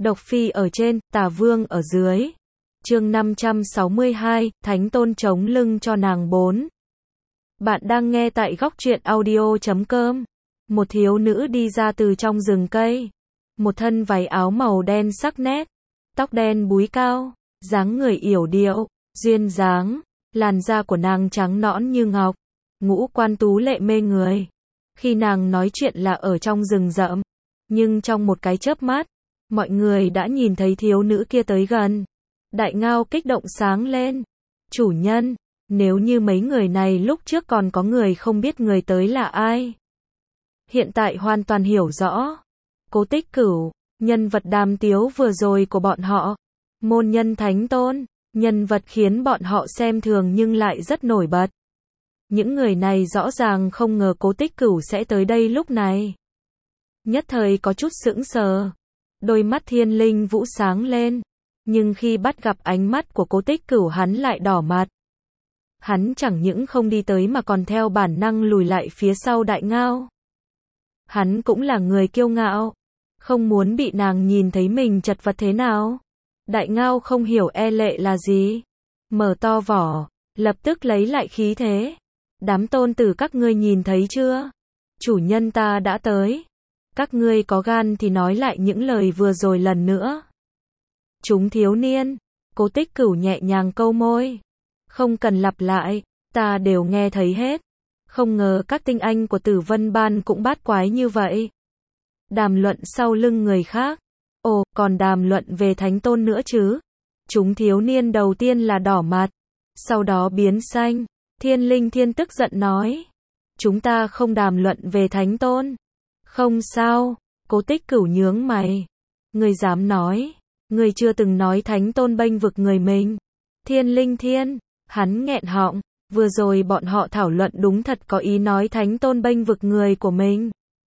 Độc Phi ở trên, Tà Vương ở dưới. Chương 562, Thánh Tôn chống lưng cho nàng 4. Bạn đang nghe tại góc truyện audio.com. Một thiếu nữ đi ra từ trong rừng cây. Một thân váy áo màu đen sắc nét, tóc đen búi cao, dáng người yểu điệu, duyên dáng, làn da của nàng trắng nõn như ngọc, ngũ quan tú lệ mê người. Khi nàng nói chuyện là ở trong rừng rậm, nhưng trong một cái chớp mắt, mọi người đã nhìn thấy thiếu nữ kia tới gần. Đại Ngao kích động sáng lên. Chủ nhân, nếu như mấy người này lúc trước còn có người không biết người tới là ai, hiện tại hoàn toàn hiểu rõ. Cố Tích Cửu, nhân vật đàm tiếu vừa rồi của bọn họ, môn nhân Thánh Tôn, nhân vật khiến bọn họ xem thường nhưng lại rất nổi bật. Những người này rõ ràng không ngờ Cố Tích Cửu sẽ tới đây lúc này. Nhất thời có chút sững sờ. Đôi mắt Thiên Linh Vũ sáng lên, nhưng khi bắt gặp ánh mắt của Cố Tích Cửu hắn lại đỏ mặt. Hắn chẳng những không đi tới mà còn theo bản năng lùi lại phía sau Đại Ngao. Hắn cũng là người kiêu ngạo, không muốn bị nàng nhìn thấy mình chật vật thế nào. Đại Ngao không hiểu e lệ là gì, mở to vỏ, lập tức lấy lại khí thế. Đám tôn tử các ngươi nhìn thấy chưa? Chủ nhân ta đã tới. Các ngươi có gan thì nói lại những lời vừa rồi lần nữa. Chúng thiếu niên, Cố Tích Cửu nhẹ nhàng câu môi. Không cần lặp lại, ta đều nghe thấy hết. Không ngờ các tinh anh của Tử Vân Ban cũng bát quái như vậy. Đàm luận sau lưng người khác. Ồ, còn đàm luận về Thánh Tôn nữa chứ? Chúng thiếu niên đầu tiên là đỏ mặt, sau đó biến xanh. Thiên Linh Thiên tức giận nói. Chúng ta không đàm luận về Thánh Tôn. Không sao, Cố Tích Cửu nhướng mày. Ngươi dám nói, ngươi chưa từng nói Thánh Tôn bênh vực người mình. Thiên Linh Thiên, hắn nghẹn họng, vừa rồi bọn họ thảo luận đúng thật có ý nói Thánh Tôn bênh vực người của mình.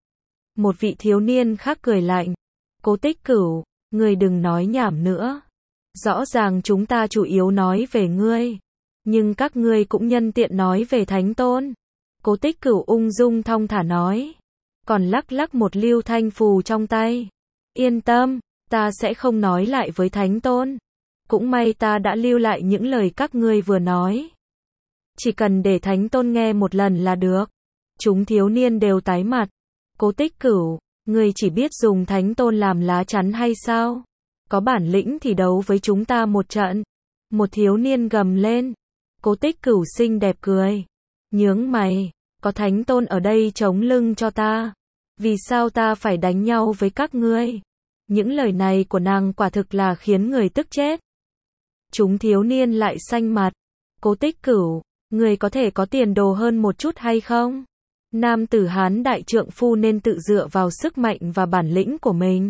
Một vị thiếu niên khác cười lạnh. Cố Tích Cửu, ngươi đừng nói nhảm nữa. Rõ ràng chúng ta chủ yếu nói về ngươi, nhưng các ngươi cũng nhân tiện nói về Thánh Tôn. Cố Tích Cửu ung dung thong thả nói, còn lắc lắc một lưu thanh phù trong tay. Yên tâm, ta sẽ không nói lại với Thánh Tôn. Cũng may ta đã lưu lại những lời các ngươi vừa nói. Chỉ cần để Thánh Tôn nghe một lần là được. Chúng thiếu niên đều tái mặt. Cố Tích Cửu, ngươi chỉ biết dùng Thánh Tôn làm lá chắn hay sao? Có bản lĩnh thì đấu với chúng ta một trận. Một thiếu niên gầm lên. Cố Tích Cửu xinh đẹp cười. Nhướng mày, có Thánh Tôn ở đây chống lưng cho ta. Vì sao ta phải đánh nhau với các ngươi? Những lời này của nàng quả thực là khiến người tức chết. Chúng thiếu niên lại xanh mặt. Cố Tích Cửu, người có thể có tiền đồ hơn một chút hay không? Nam tử Hán đại trượng phu nên tự dựa vào sức mạnh và bản lĩnh của mình.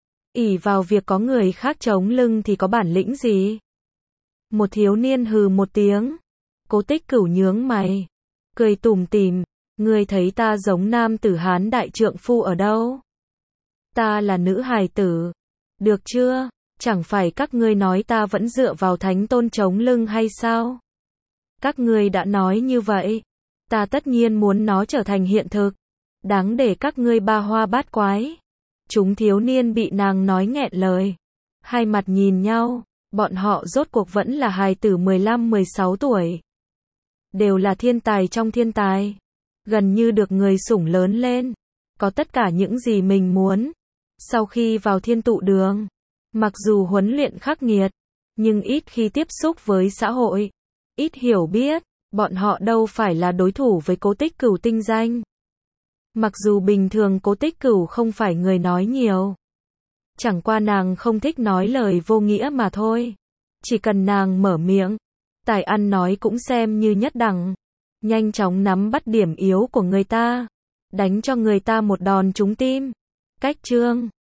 Ỷ vào việc có người khác chống lưng thì có bản lĩnh gì? Một thiếu niên hừ một tiếng. Cố Tích Cửu nhướng mày, cười tủm tỉm. Ngươi thấy ta giống nam tử Hán đại trượng phu ở đâu? Ta là nữ hài tử. Được chưa? Chẳng phải các ngươi nói ta vẫn dựa vào Thánh Tôn chống lưng hay sao? Các ngươi đã nói như vậy, ta tất nhiên muốn nó trở thành hiện thực. Đáng để các ngươi ba hoa bát quái. Chúng thiếu niên bị nàng nói nghẹn lời. Hai mặt nhìn nhau, bọn họ rốt cuộc vẫn là hài tử 15-16 tuổi. Đều là thiên tài trong thiên tài. Gần như được người sủng lớn lên. Có tất cả những gì mình muốn. Sau khi vào Thiên Tụ Đường, mặc dù huấn luyện khắc nghiệt, nhưng ít khi tiếp xúc với xã hội, ít hiểu biết, bọn họ đâu phải là đối thủ với Cố Tích Cửu tinh danh. Mặc dù bình thường Cố Tích Cửu không phải người nói nhiều, chẳng qua nàng không thích nói lời vô nghĩa mà thôi. Chỉ cần nàng mở miệng, tài ăn nói cũng xem như nhất đẳng. Nhanh chóng nắm bắt điểm yếu của người ta, đánh cho người ta một đòn trúng tim. Cách chương